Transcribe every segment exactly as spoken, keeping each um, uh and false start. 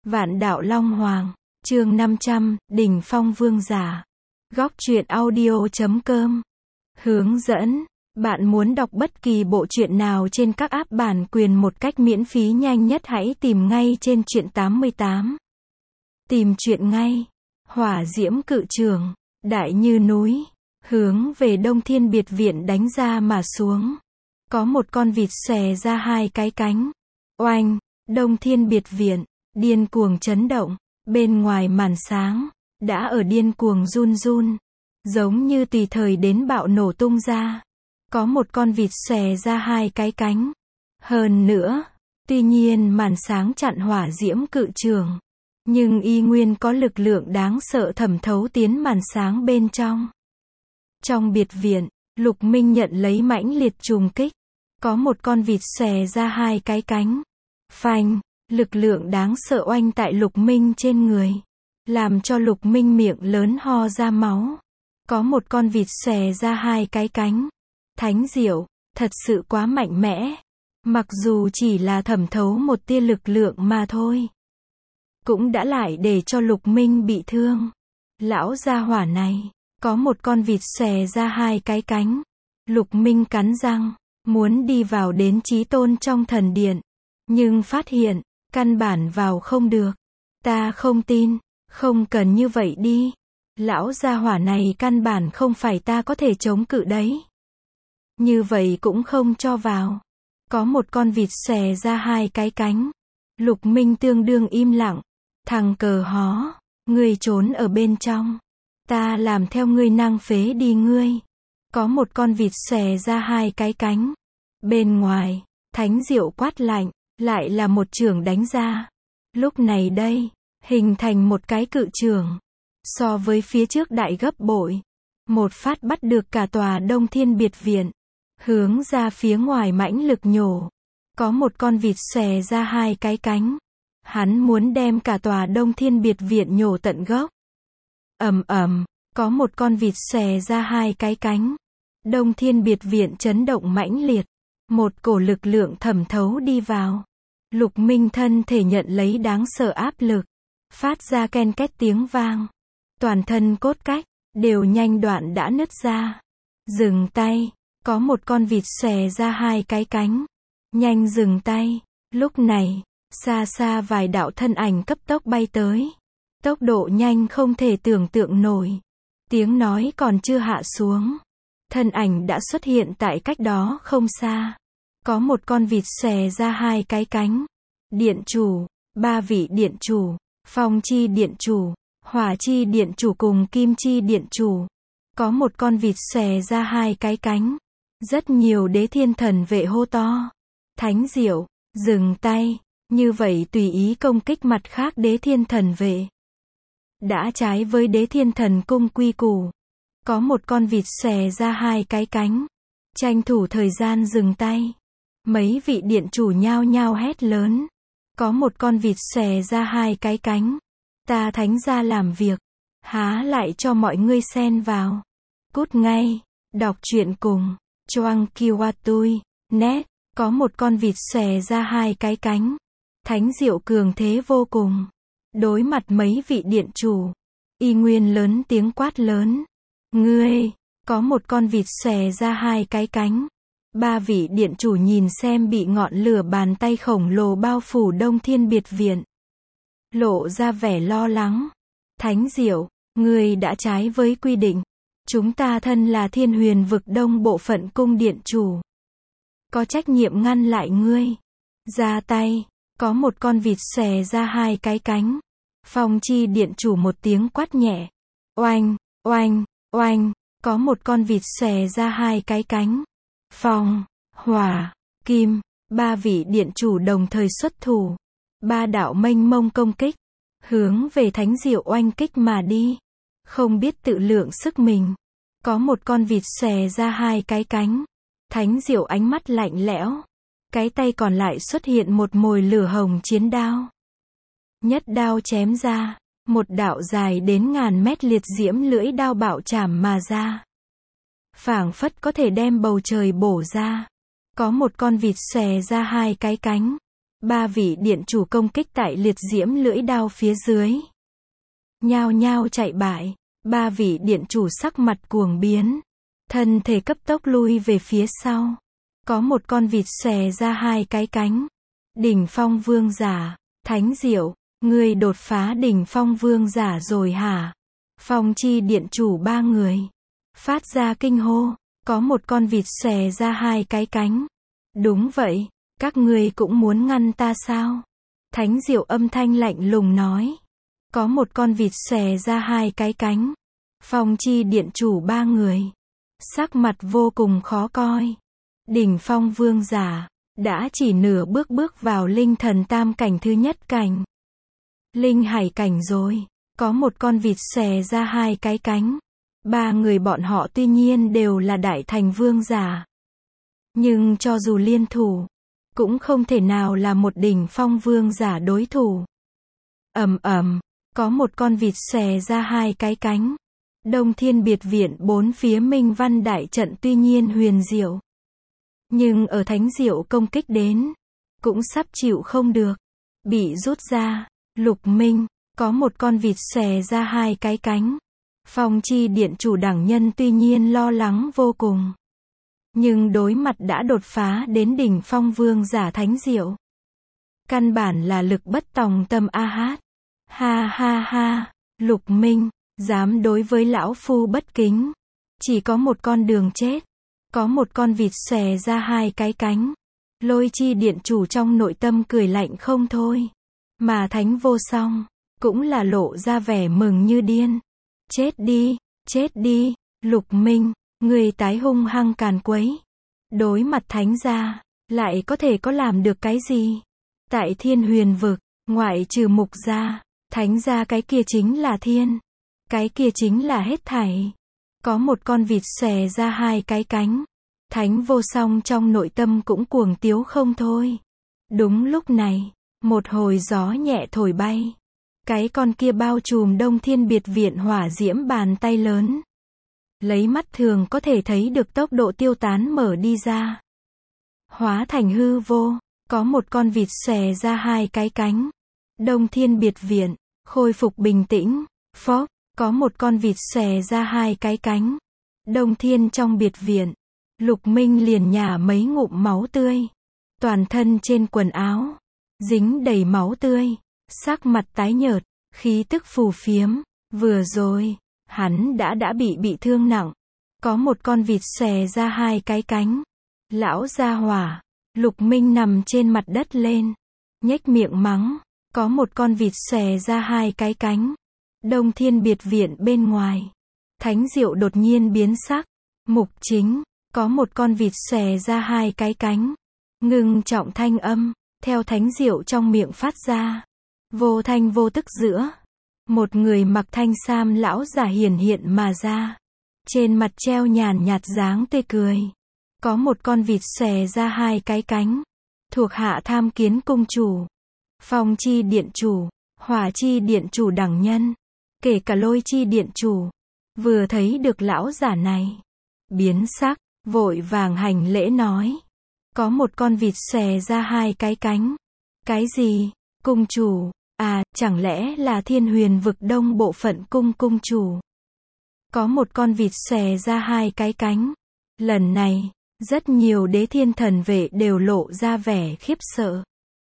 Vạn đạo Long Hoàng, chương năm trăm, Đỉnh Phong Vương Giả. Góc truyện audio chấm com. Hướng dẫn, bạn muốn đọc bất kỳ bộ truyện nào trên các app bản quyền một cách miễn phí nhanh nhất hãy tìm ngay trên truyện tám mươi tám. Tìm truyện ngay. Hỏa diễm cự trường, đại như núi, hướng về Đông Thiên Biệt Viện đánh ra mà xuống. Có một con vịt xòe ra hai cái cánh. Oanh, Đông Thiên Biệt Viện, điên cuồng chấn động, bên ngoài màn sáng, đã ở điên cuồng run run, giống như tùy thời đến bạo nổ tung ra. Có một con vịt xòe ra hai cái cánh. Hơn nữa, tuy nhiên màn sáng chặn hỏa diễm cự trường, nhưng y nguyên có lực lượng đáng sợ thẩm thấu tiến màn sáng bên trong. Trong biệt viện, Lục Minh nhận lấy mãnh liệt trùng kích. Có một con vịt xòe ra hai cái cánh. Phanh, lực lượng đáng sợ oanh tại Lục Minh trên người, làm cho Lục Minh miệng lớn ho ra máu. Có một con vịt xòe ra hai cái cánh. Thánh diệu, thật sự quá mạnh mẽ. Mặc dù chỉ là thẩm thấu một tia lực lượng mà thôi, cũng đã lại để cho Lục Minh bị thương. Lão gia hỏa này, có một con vịt xòe ra hai cái cánh. Lục Minh cắn răng, muốn đi vào đến chí tôn trong thần điện, nhưng phát hiện, căn bản vào không được. Ta không tin, không cần như vậy đi. Lão gia hỏa này căn bản không phải ta có thể chống cự đấy. Như vậy cũng không cho vào. Có một con vịt xòe ra hai cái cánh. Lục Minh tương đương im lặng. Thằng cờ hó, ngươi trốn ở bên trong. Ta làm theo ngươi năng phế đi ngươi. Có một con vịt xòe ra hai cái cánh. Bên ngoài, thánh diệu quát lạnh, lại là một chưởng đánh ra. Lúc này đây, hình thành một cái cự chưởng. So với phía trước đại gấp bội. Một phát bắt được cả tòa Đông Thiên Biệt Viện. Hướng ra phía ngoài mãnh lực nhổ. Có một con vịt xòe ra hai cái cánh. Hắn muốn đem cả tòa Đông Thiên Biệt Viện nhổ tận gốc. Ầm ầm, có một con vịt xòe ra hai cái cánh. Đông Thiên Biệt Viện chấn động mãnh liệt. Một cổ lực lượng thẩm thấu đi vào. Lục Minh thân thể nhận lấy đáng sợ áp lực. Phát ra ken két tiếng vang. Toàn thân cốt cách, đều nhanh đoạn đã nứt ra. Dừng tay, có một con vịt xòe ra hai cái cánh. Nhanh dừng tay. Lúc này, xa xa vài đạo thân ảnh cấp tốc bay tới. Tốc độ nhanh không thể tưởng tượng nổi. Tiếng nói còn chưa hạ xuống. Thân ảnh đã xuất hiện tại cách đó không xa. Có một con vịt xòe ra hai cái cánh. Điện chủ, ba vị điện chủ, phong chi điện chủ, hỏa chi điện chủ cùng kim chi điện chủ. Có một con vịt xòe ra hai cái cánh. Rất nhiều đế thiên thần vệ hô to. Thánh diệu, dừng tay. Như vậy tùy ý công kích mặt khác đế thiên thần vệ. Đã trái với đế thiên thần cung quy củ. Có một con vịt xòe ra hai cái cánh. Tranh thủ thời gian dừng tay. Mấy vị điện chủ nhao nhao hét lớn. Có một con vịt xòe ra hai cái cánh. Ta thánh ra làm việc. Há lại cho mọi ngươi xen vào. Cút ngay. Đọc truyện cùng. Choang Kiwatui. Net. Có một con vịt xòe ra hai cái cánh. Thánh diệu cường thế vô cùng. Đối mặt mấy vị điện chủ. Y nguyên lớn tiếng quát lớn. Ngươi. Có một con vịt xòe ra hai cái cánh. Ba vị điện chủ nhìn xem bị ngọn lửa bàn tay khổng lồ bao phủ Đông Thiên Biệt Viện. Lộ ra vẻ lo lắng. Thánh diệu, ngươi đã trái với quy định. Chúng ta thân là Thiên Huyền vực Đông bộ phận cung điện chủ. Có trách nhiệm ngăn lại ngươi. Ra tay, có một con vịt xòe ra hai cái cánh. Phong chi điện chủ một tiếng quát nhẹ. Oanh, oanh, oanh, có một con vịt xòe ra hai cái cánh. Phong, hỏa, kim, ba vị điện chủ đồng thời xuất thủ. Ba đạo mênh mông công kích, hướng về thánh diệu oanh kích mà đi. Không biết tự lượng sức mình. Có một con vịt xòe ra hai cái cánh. Thánh diệu ánh mắt lạnh lẽo. Cái tay còn lại xuất hiện một mồi lửa hồng chiến đao. Nhất đao chém ra. Một đạo dài đến ngàn mét liệt diễm lưỡi đao bạo chảm mà ra. Phảng phất có thể đem bầu trời bổ ra. Có một con vịt xòe ra hai cái cánh. Ba vị điện chủ công kích tại liệt diễm lưỡi đao phía dưới. Nhao nhao chạy bại. Ba vị điện chủ sắc mặt cuồng biến. Thân thể cấp tốc lui về phía sau. Có một con vịt xòe ra hai cái cánh. Đỉnh phong vương giả. Thánh Diệu, ngươi đột phá đỉnh phong vương giả rồi hả? Phong chi điện chủ ba người. Phát ra kinh hô. Có một con vịt xòe ra hai cái cánh. Đúng vậy, các ngươi cũng muốn ngăn ta sao? Thánh Diệu âm thanh lạnh lùng nói. Có một con vịt xòe ra hai cái cánh. Phong chi điện chủ ba người. Sắc mặt vô cùng khó coi. Đỉnh phong vương giả. Đã chỉ nửa bước bước vào linh thần tam cảnh thứ nhất cảnh. Linh hải cảnh rồi. Có một con vịt xòe ra hai cái cánh. Ba người bọn họ tuy nhiên đều là đại thành vương giả. Nhưng cho dù liên thủ, cũng không thể nào là một đỉnh phong vương giả đối thủ. Ầm ầm, có một con vịt xòe ra hai cái cánh. Đông Thiên Biệt Viện bốn phía minh văn đại trận tuy nhiên huyền diệu. Nhưng ở Thánh Diệu công kích đến, cũng sắp chịu không được. Bị rút ra, Lục Minh, có một con vịt xòe ra hai cái cánh. Phong chi điện chủ đẳng nhân tuy nhiên lo lắng vô cùng. Nhưng đối mặt đã đột phá đến đỉnh phong vương giả Thánh Diệu. Căn bản là lực bất tòng tâm a hát. Ha ha ha, Lục Minh, dám đối với lão phu bất kính. Chỉ có một con đường chết. Có một con vịt xòe ra hai cái cánh. Lôi chi điện chủ trong nội tâm cười lạnh không thôi. Mà Thánh Vô Song, cũng là lộ ra vẻ mừng như điên. Chết đi, chết đi, Lục Minh, người tái hung hăng càn quấy. Đối mặt Thánh gia, lại có thể có làm được cái gì? Tại Thiên Huyền vực, ngoại trừ Mục gia, Thánh gia cái kia chính là thiên. Cái kia chính là hết thảy. Có một con vịt xòe ra hai cái cánh. Thánh Vô Song trong nội tâm cũng cuồng tiếu không thôi. Đúng lúc này, một hồi gió nhẹ thổi bay. Cái con kia bao trùm Đông Thiên Biệt Viện hỏa diễm bàn tay lớn. Lấy mắt thường có thể thấy được tốc độ tiêu tán mở đi ra. Hóa thành hư vô, có một con vịt xòe ra hai cái cánh. Đông Thiên Biệt Viện, khôi phục bình tĩnh. Phốc, có một con vịt xòe ra hai cái cánh. Đông Thiên trong biệt viện, Lục Minh liền nhả mấy ngụm máu tươi. Toàn thân trên quần áo, dính đầy máu tươi. Sắc mặt tái nhợt, khí tức phù phiếm. Vừa rồi, hắn đã đã bị bị thương nặng. Có một con vịt xòe ra hai cái cánh. Lão gia hỏa, Lục Minh nằm trên mặt đất lên. Nhếch miệng mắng, có một con vịt xòe ra hai cái cánh. Đông Thiên Biệt Viện bên ngoài. Thánh Diệu đột nhiên biến sắc. Mục Chính, có một con vịt xòe ra hai cái cánh. Ngưng trọng thanh âm, theo Thánh Diệu trong miệng phát ra. Vô thanh vô tức giữa. Một người mặc thanh sam lão giả hiển hiện mà ra. Trên mặt treo nhàn nhạt dáng tươi cười. Có một con vịt xòe ra hai cái cánh. Thuộc hạ tham kiến cung chủ. Phong chi điện chủ, hỏa chi điện chủ đẳng nhân. Kể cả lôi chi điện chủ. Vừa thấy được lão giả này. Biến sắc, vội vàng hành lễ nói. Có một con vịt xòe ra hai cái cánh. Cái gì? Cung chủ? À, chẳng lẽ là Thiên Huyền vực đông bộ phận cung cung chủ? Có một con vịt xòe ra hai cái cánh. Lần này, rất nhiều đế thiên thần vệ đều lộ ra vẻ khiếp sợ.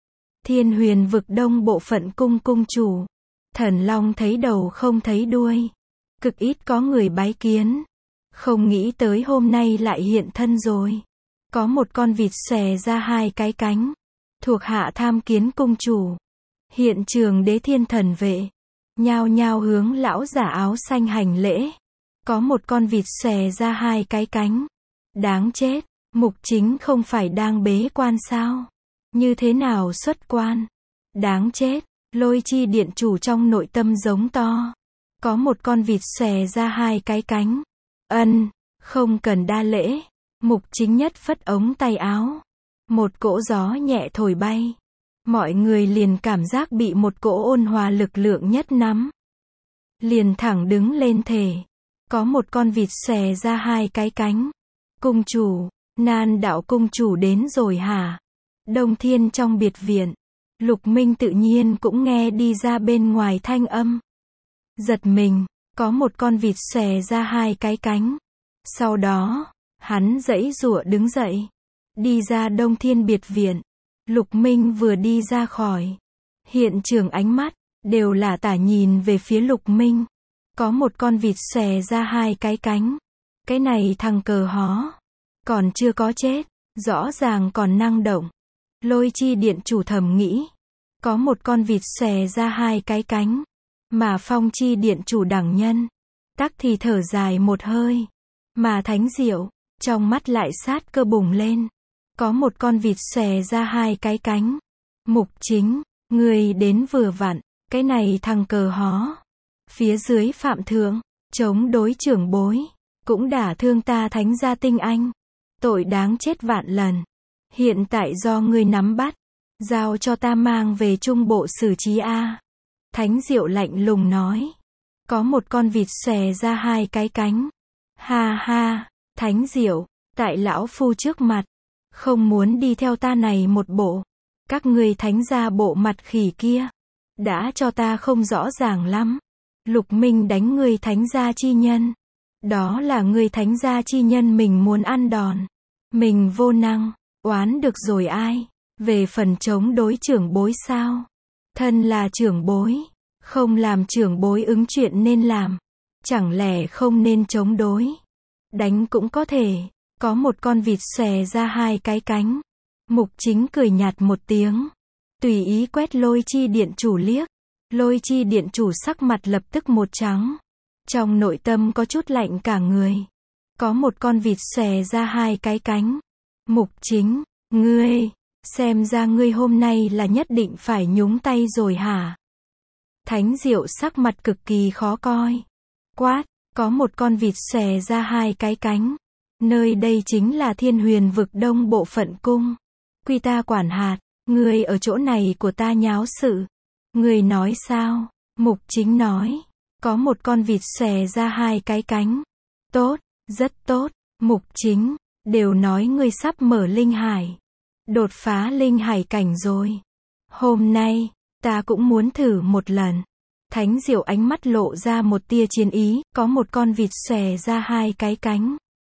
Thiên Huyền vực đông bộ phận cung cung chủ. Thần Long thấy đầu không thấy đuôi. Cực ít có người bái kiến. Không nghĩ tới hôm nay lại hiện thân rồi. Có một con vịt xòe ra hai cái cánh. Thuộc hạ tham kiến cung chủ. Hiện trường đế thiên thần vệ. Nhao nhao hướng lão giả áo xanh hành lễ. Có một con vịt xòe ra hai cái cánh. Đáng chết, Mục Chính không phải đang bế quan sao? Như thế nào xuất quan? Đáng chết, lôi chi điện chủ trong nội tâm giống to. Có một con vịt xòe ra hai cái cánh. Ân, không cần đa lễ. Mục Chính nhất phất ống tay áo. Một cỗ gió nhẹ thổi bay. Mọi người liền cảm giác bị một cỗ ôn hòa lực lượng nhất nắm. Liền thẳng đứng lên thể. Có một con vịt xòe ra hai cái cánh. Cung chủ, Nan đạo cung chủ đến rồi hả? Đông Thiên trong biệt viện. Lục Minh tự nhiên cũng nghe đi ra bên ngoài thanh âm. Giật mình, có một con vịt xòe ra hai cái cánh. Sau đó, hắn giãy giụa đứng dậy, đi ra Đông Thiên biệt viện. Lục Minh vừa đi ra khỏi hiện trường, ánh mắt đều là tả nhìn về phía Lục Minh. Có một con vịt xòe ra hai cái cánh. Cái này thằng cờ hó còn chưa có chết, rõ ràng còn năng động. Lôi Chi điện chủ thầm nghĩ, có một con vịt xòe ra hai cái cánh, mà Phong Chi điện chủ đẳng nhân tắc thì thở dài một hơi, mà Thánh Diệu trong mắt lại sát cơ bùng lên. Có một con vịt xòe ra hai cái cánh. Mục Chính, người đến vừa vặn, cái này thằng cờ hó phía dưới phạm thượng, chống đối trưởng bối, cũng đả thương ta Thánh gia tinh anh, tội đáng chết vạn lần. Hiện tại do ngươi nắm bắt, giao cho ta mang về trung bộ xử trí a. Thánh Diệu lạnh lùng nói. Có một con vịt xòe ra hai cái cánh. Ha ha, Thánh Diệu, tại lão phu trước mặt, không muốn đi theo ta này một bộ. Các ngươi Thánh gia bộ mặt khỉ kia, đã cho ta không rõ ràng lắm. Lục Minh đánh ngươi Thánh gia chi nhân. Đó là ngươi Thánh gia chi nhân mình muốn ăn đòn. Mình vô năng, oán được rồi ai? Về phần chống đối trưởng bối sao? Thân là trưởng bối, không làm trưởng bối ứng chuyện nên làm. Chẳng lẽ không nên chống đối? Đánh cũng có thể. Có một con vịt xòe ra hai cái cánh. Mục Chính cười nhạt một tiếng, tùy ý quét Lôi Chi điện chủ liếc. Lôi Chi điện chủ sắc mặt lập tức một trắng. Trong nội tâm có chút lạnh cả người. Có một con vịt xòe ra hai cái cánh. Mục Chính, ngươi, xem ra ngươi hôm nay là nhất định phải nhúng tay rồi hả? Thánh Diệu sắc mặt cực kỳ khó coi. Quát, có một con vịt xòe ra hai cái cánh. Nơi đây chính là Thiên Huyền vực Đông bộ phận cung. Quy ta quản hạt, ngươi ở chỗ này của ta nháo sự. Ngươi nói sao? Mục Chính nói, có một con vịt xòe ra hai cái cánh. Tốt, rất tốt, Mục Chính, đều nói ngươi sắp mở linh hải. Đột phá linh hải cảnh rồi. Hôm nay, ta cũng muốn thử một lần. Thánh Diệu ánh mắt lộ ra một tia chiến ý, có một con vịt xòe ra hai cái cánh.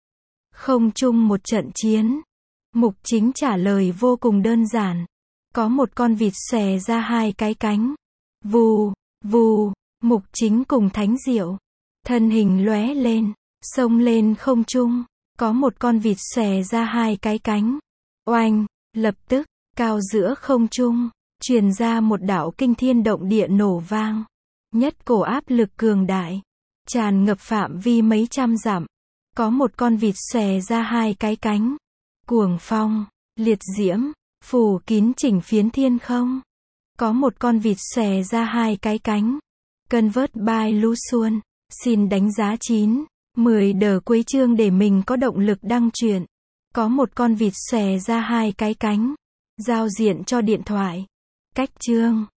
Không chung một trận chiến. Mục Chính trả lời vô cùng đơn giản. Có một con vịt xòe ra hai cái cánh. Vù, vù, Mục Chính cùng Thánh Diệu, thân hình lóe lên, xông lên không trung. Có một con vịt xòe ra hai cái cánh. Oanh, lập tức, cao giữa không trung, truyền ra một đạo kinh thiên động địa nổ vang. Nhất cổ áp lực cường đại, tràn ngập phạm vi mấy trăm dặm. Có một con vịt xòe ra hai cái cánh. Cuồng phong, liệt diễm, phủ kín chỉnh phiến thiên không. Có một con vịt xòe ra hai cái cánh. Cân vớt bài lưu xuân, xin đánh giá chín, mười đờ quấy chương để mình có động lực đăng truyện. Có một con vịt xòe ra hai cái cánh. Giao diện cho điện thoại. Cách chương.